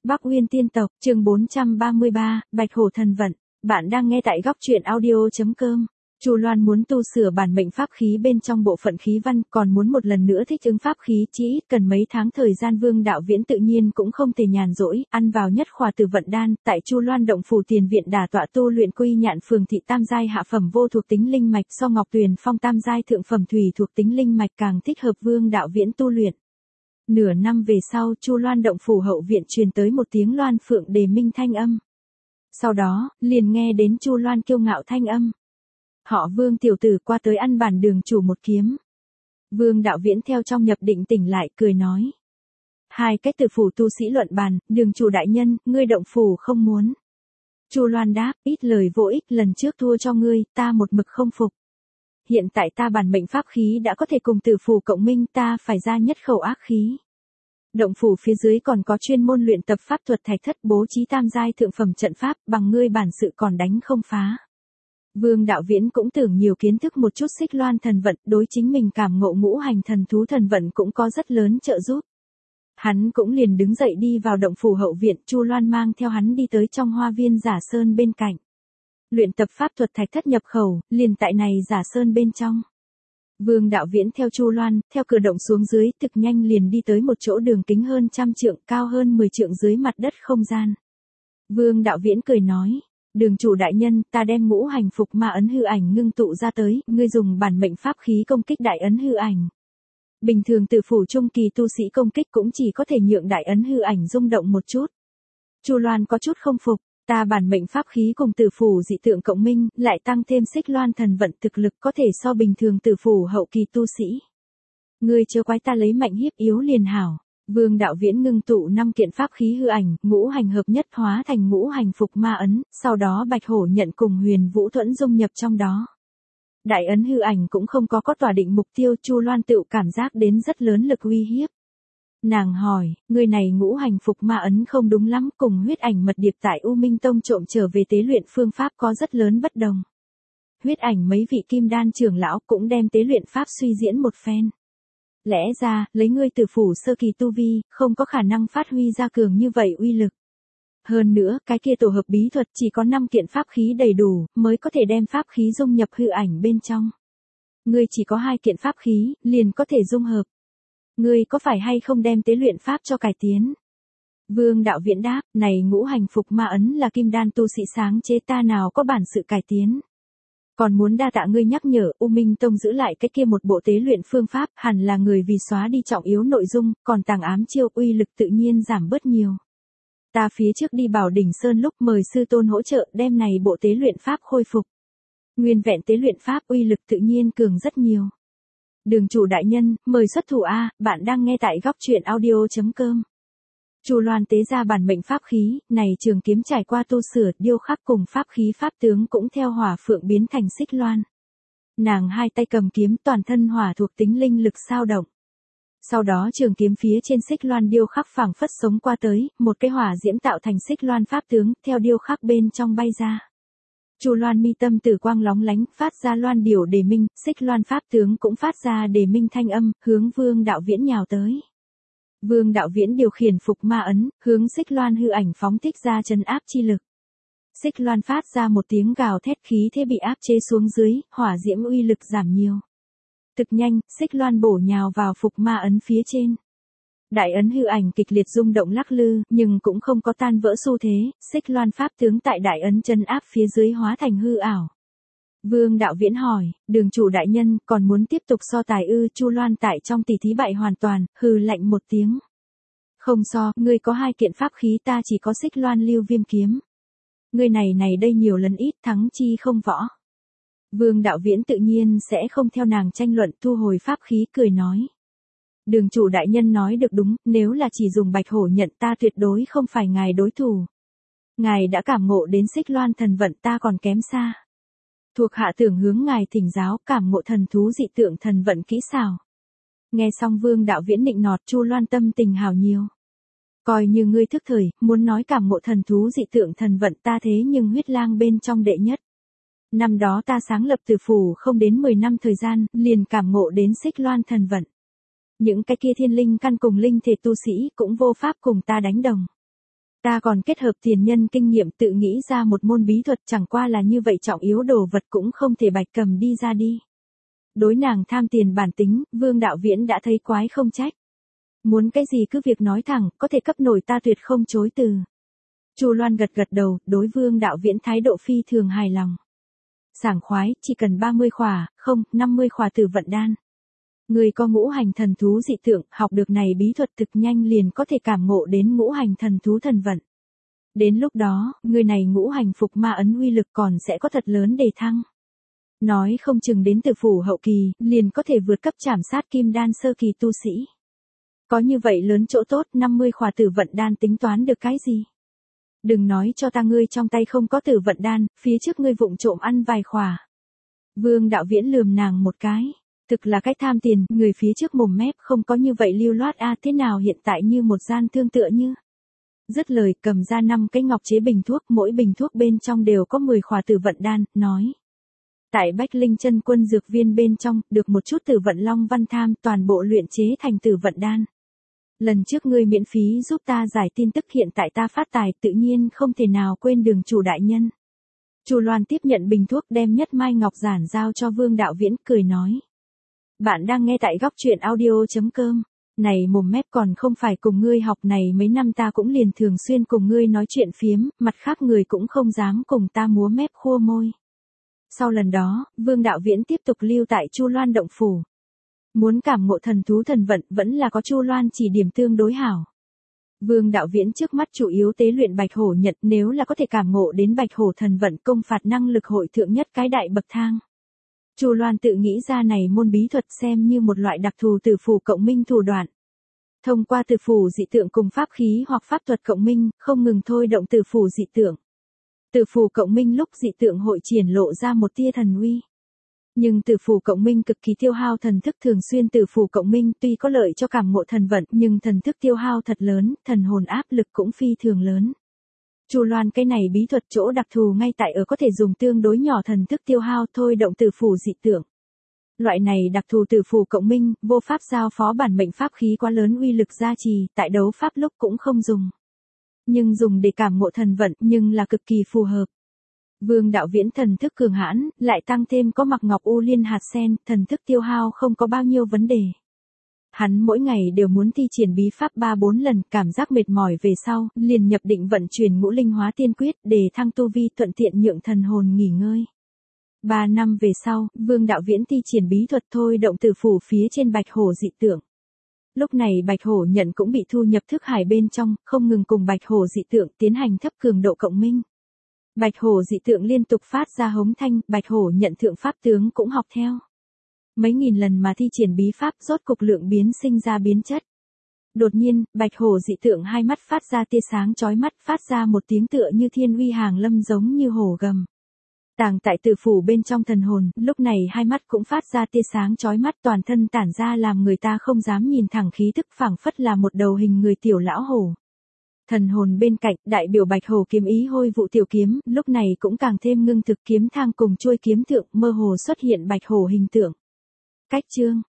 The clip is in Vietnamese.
Bắc Uyên tiên tộc, chương 433, Bạch Hổ thần vận. Bạn đang nghe tại góc truyện audio.com. Chu Loan muốn tu sửa bản mệnh pháp khí bên trong bộ phận khí văn, còn muốn một lần nữa thích ứng pháp khí chỉ ít cần mấy tháng thời gian. Vương Đạo Viễn tự nhiên cũng không thể nhàn rỗi, ăn vào nhất khỏa Tử Vận đan, tại Chu Loan động phủ tiền viện đả tọa tu luyện Quy Nhạn Phường thị tam giai hạ phẩm vô thuộc tính linh mạch, so Ngọc Tuyền Phong tam giai thượng phẩm thủy thuộc tính linh mạch càng thích hợp Vương Đạo Viễn tu luyện. Nửa năm về sau, Chu Loan động phủ hậu viện truyền tới một tiếng loan phượng đề minh thanh âm. Sau đó, liền nghe đến Chu Loan kiêu ngạo thanh âm. Họ Vương tiểu tử qua tới ăn bản đường chủ một kiếm. Vương Đạo Viễn theo trong nhập định tỉnh lại cười nói. Hai cách tử phủ tu sĩ luận bàn, đường chủ đại nhân, ngươi động phủ không muốn. Chu Loan đáp, ít lời vô ích, lần trước thua cho ngươi, ta một mực không phục. Hiện tại ta bản mệnh pháp khí đã có thể cùng tử phủ cộng minh, ta phải ra nhất khẩu ác khí. Động phủ phía dưới còn có chuyên môn luyện tập pháp thuật thạch thất, bố trí tam giai thượng phẩm trận pháp, bằng ngươi bản sự còn đánh không phá. Vương Đạo Viễn cũng tưởng nhiều kiến thức một chút xích loan thần vận, đối chính mình cảm ngộ ngũ hành thần thú thần vận cũng có rất lớn trợ giúp. Hắn cũng liền đứng dậy đi vào động phủ hậu viện, Chu Loan mang theo hắn đi tới trong hoa viên Giả Sơn bên cạnh. Luyện tập pháp thuật thạch thất nhập khẩu, liền tại này Giả Sơn bên trong. Vương Đạo Viễn theo Chu Loan, theo cửa động xuống dưới, thực nhanh liền đi tới một chỗ đường kính hơn 100 trượng, cao hơn 10 trượng dưới mặt đất không gian. Vương Đạo Viễn cười nói, đường chủ đại nhân, ta đem ngũ hành phục ma ấn hư ảnh ngưng tụ ra tới, ngươi dùng bản mệnh pháp khí công kích đại ấn hư ảnh. Bình thường tử phủ trung kỳ tu sĩ công kích cũng chỉ có thể nhượng đại ấn hư ảnh rung động một chút. Chu Loan có chút không phục, ta bản mệnh pháp khí cùng tử phủ dị tượng cộng minh, lại tăng thêm xích loan thần vận thực lực có thể so bình thường tử phủ hậu kỳ tu sĩ. Ngươi chớ quái ta lấy mạnh hiếp yếu liền hảo. Vương Đạo Viễn ngưng tụ 5 kiện pháp khí hư ảnh, ngũ hành hợp nhất hóa thành ngũ hành phục ma ấn, sau đó Bạch Hổ nhận cùng Huyền Vũ Thuẫn dung nhập trong đó. Đại ấn hư ảnh cũng không có tỏa định mục tiêu, Chu Loan tự cảm giác đến rất lớn lực uy hiếp. Nàng hỏi, người này ngũ hành phục ma ấn không đúng lắm, cùng huyết ảnh mật điệp tại U Minh Tông trộm trở về tế luyện phương pháp có rất lớn bất đồng. Huyết ảnh mấy vị kim đan trưởng lão cũng đem tế luyện pháp suy diễn một phen. Lẽ ra, lấy ngươi tử phủ sơ kỳ tu vi, không có khả năng phát huy ra cường như vậy uy lực. Hơn nữa, cái kia tổ hợp bí thuật chỉ có 5 kiện pháp khí đầy đủ, mới có thể đem pháp khí dung nhập hư ảnh bên trong. Ngươi chỉ có 2 kiện pháp khí, liền có thể dung hợp. Ngươi có phải hay không đem tế luyện pháp cho cải tiến? Vương Đạo Viễn đáp, này ngũ hành phục ma ấn là kim đan tu sĩ sáng chế, ta nào có bản sự cải tiến. Còn muốn đa tạ ngươi nhắc nhở, U Minh Tông giữ lại cái kia một bộ tế luyện phương pháp, hẳn là người vì xóa đi trọng yếu nội dung, còn tàng ám chiêu uy lực tự nhiên giảm bớt nhiều. Ta phía trước đi Bảo Đỉnh Sơn lúc mời sư tôn hỗ trợ đem này bộ tế luyện pháp khôi phục. Nguyên vẹn tế luyện pháp uy lực tự nhiên cường rất nhiều. Đường chủ đại nhân, mời xuất thủ A, bạn đang nghe tại góc truyện audio.com. Chu Loan tế ra bản mệnh pháp khí, này trường kiếm trải qua tu sửa, điêu khắc cùng pháp khí pháp tướng cũng theo hỏa phượng biến thành xích loan. Nàng hai tay cầm kiếm, toàn thân hỏa thuộc tính linh lực sao động. Sau đó trường kiếm phía trên xích loan điêu khắc phảng phất sống qua tới, một cái hỏa diễm tạo thành xích loan pháp tướng, theo điêu khắc bên trong bay ra. Chu Loan mi tâm tử quang lóng lánh, phát ra loan điểu đề minh, xích loan pháp tướng cũng phát ra đề minh thanh âm, hướng Vương Đạo Viễn nhào tới. Vương Đạo Viễn điều khiển phục ma ấn, hướng xích loan hư ảnh phóng thích ra trấn áp chi lực. Xích loan phát ra một tiếng gào thét, khí thế bị áp chế xuống dưới, hỏa diễm uy lực giảm nhiều. Thực nhanh, xích loan bổ nhào vào phục ma ấn phía trên. Đại ấn hư ảnh kịch liệt rung động lắc lư, nhưng cũng không có tan vỡ xu thế, xích loan pháp tướng tại đại ấn trấn áp phía dưới hóa thành hư ảo. Vương Đạo Viễn hỏi, đường chủ đại nhân, còn muốn tiếp tục so tài ư? Chu Loan tại trong tỷ thí bại hoàn toàn, hừ lạnh một tiếng. Không so, ngươi có 2 kiện pháp khí, ta chỉ có xích loan lưu viêm kiếm. Ngươi này đây nhiều lần ít, thắng chi không võ. Vương Đạo Viễn tự nhiên sẽ không theo nàng tranh luận, thu hồi pháp khí cười nói. Đường chủ đại nhân nói được đúng, nếu là chỉ dùng Bạch Hổ nhận, ta tuyệt đối không phải ngài đối thủ. Ngài đã cảm ngộ đến xích loan thần vận, ta còn kém xa. Thuộc hạ tưởng hướng ngài thỉnh giáo, cảm ngộ thần thú dị tượng thần vận kỹ xảo. Nghe xong Vương Đạo Viễn nịnh nọt, Chu Loan tâm tình hào nhiều. Coi như ngươi thức thời, muốn nói cảm ngộ thần thú dị tượng thần vận, ta thế nhưng huyết lang bên trong đệ nhất. Năm đó ta sáng lập tử phủ không đến 10 năm thời gian, liền cảm ngộ đến xích loan thần vận. Những cái kia thiên linh căn cùng linh thể tu sĩ cũng vô pháp cùng ta đánh đồng. Ta còn kết hợp tiền nhân kinh nghiệm tự nghĩ ra một môn bí thuật, chẳng qua là như vậy trọng yếu đồ vật cũng không thể Bạch cầm đi ra đi. Đối nàng tham tiền bản tính, Vương Đạo Viễn đã thấy quái không trách. Muốn cái gì cứ việc nói thẳng, có thể cấp nổi ta tuyệt không chối từ. Chu Loan gật gật đầu, đối Vương Đạo Viễn thái độ phi thường hài lòng. Sảng khoái, chỉ cần 30 khỏa, không, 50 khỏa Tử Vận Đan. Người có ngũ hành thần thú dị tượng, học được này bí thuật thực nhanh liền có thể cảm ngộ đến ngũ hành thần thú thần vận. Đến lúc đó, người này ngũ hành phục ma ấn uy lực còn sẽ có thật lớn đề thăng. Nói không chừng đến Tử phủ hậu kỳ, liền có thể vượt cấp trảm sát kim đan sơ kỳ tu sĩ. Có như vậy lớn chỗ tốt, 50 khỏa Tử Vận Đan tính toán được cái gì? Đừng nói cho ta ngươi trong tay không có Tử Vận Đan, phía trước ngươi vụng trộm ăn vài khỏa. Vương Đạo Viễn lườm nàng một cái. Thực là cái tham tiền, người phía trước mồm mép không có như vậy lưu loát thế nào hiện tại như một gian thương tựa như. Dứt lời cầm ra 5 cái ngọc chế bình thuốc, mỗi bình thuốc bên trong đều có 10 khỏa Tử Vận Đan, nói. Tại Bách Linh Chân Quân dược viên bên trong, được một chút Tử Vận Long Văn Tham toàn bộ luyện chế thành Tử Vận Đan. Lần trước ngươi miễn phí giúp ta giải tin tức, hiện tại ta phát tài tự nhiên không thể nào quên đường chủ đại nhân. Chu Loan tiếp nhận bình thuốc đem nhất mai ngọc giản giao cho Vương Đạo Viễn, cười nói. Bạn đang nghe tại góc truyện audio.com. Này mồm mép còn không phải cùng ngươi học, này mấy năm ta cũng liền thường xuyên cùng ngươi nói chuyện phiếm, mặt khác người cũng không dám cùng ta múa mép khua môi. Sau lần đó, Vương Đạo Viễn tiếp tục lưu tại Chu Loan động phủ. Muốn cảm ngộ thần thú thần vận vẫn là có Chu Loan chỉ điểm tương đối hảo. Vương Đạo Viễn trước mắt chủ yếu tế luyện Bạch Hổ Nhật, nếu là có thể cảm ngộ đến Bạch Hổ thần vận công phạt năng lực hội thượng nhất cái đại bậc thang. Chu Loan tự nghĩ ra này môn bí thuật xem như một loại đặc thù tử phủ cộng minh thủ đoạn. Thông qua tử phủ dị tượng cùng pháp khí hoặc pháp thuật cộng minh, không ngừng thôi động tử phủ dị tượng. Tử phủ cộng minh lúc dị tượng hội triển lộ ra một tia thần uy. Nhưng tử phủ cộng minh cực kỳ tiêu hao thần thức, thường xuyên tử phủ cộng minh tuy có lợi cho cảm ngộ thần vận, nhưng thần thức tiêu hao thật lớn, thần hồn áp lực cũng phi thường lớn. Chu Loan cái này bí thuật chỗ đặc thù ngay tại ở có thể dùng tương đối nhỏ thần thức tiêu hao thôi động tử phủ dị tượng. Loại này đặc thù tử phủ cộng minh, vô pháp giao phó bản mệnh pháp khí quá lớn uy lực gia trì, tại đấu pháp lúc cũng không dùng. Nhưng dùng để cảm ngộ thần vận, nhưng là cực kỳ phù hợp. Vương Đạo Viễn thần thức cường hãn, lại tăng thêm có mặc ngọc u liên hạt sen, thần thức tiêu hao không có bao nhiêu vấn đề. Hắn mỗi ngày đều muốn thi triển bí pháp 3-4 lần, cảm giác mệt mỏi về sau, liền nhập định vận chuyển ngũ linh hóa tiên quyết để thăng tu vi, thuận tiện nhượng thần hồn nghỉ ngơi. 3 năm về sau, Vương Đạo Viễn thi triển bí thuật thôi động tử phủ phía trên Bạch Hổ dị tượng. Lúc này Bạch Hổ nhận cũng bị thu nhập thức hải bên trong, không ngừng cùng Bạch Hổ dị tượng tiến hành thấp cường độ cộng minh. Bạch Hổ dị tượng liên tục phát ra hống thanh, Bạch Hổ nhận thượng pháp tướng cũng học theo. Mấy nghìn lần mà thi triển bí pháp, rốt cục lượng biến sinh ra biến chất. Đột nhiên, Bạch Hổ dị tượng hai mắt phát ra tia sáng chói mắt, phát ra một tiếng tựa như thiên uy hàng lâm giống như hổ gầm. Tàng tại tử phủ bên trong thần hồn, lúc này hai mắt cũng phát ra tia sáng chói mắt, toàn thân tản ra làm người ta không dám nhìn thẳng khí tức, phảng phất là một đầu hình người tiểu lão hổ. Thần hồn bên cạnh, đại biểu Bạch Hổ kiếm ý hôi vụ tiểu kiếm, lúc này cũng càng thêm ngưng thực, kiếm thang cùng chuôi kiếm thượng, mơ hồ xuất hiện Bạch Hổ hình tượng. Cách chương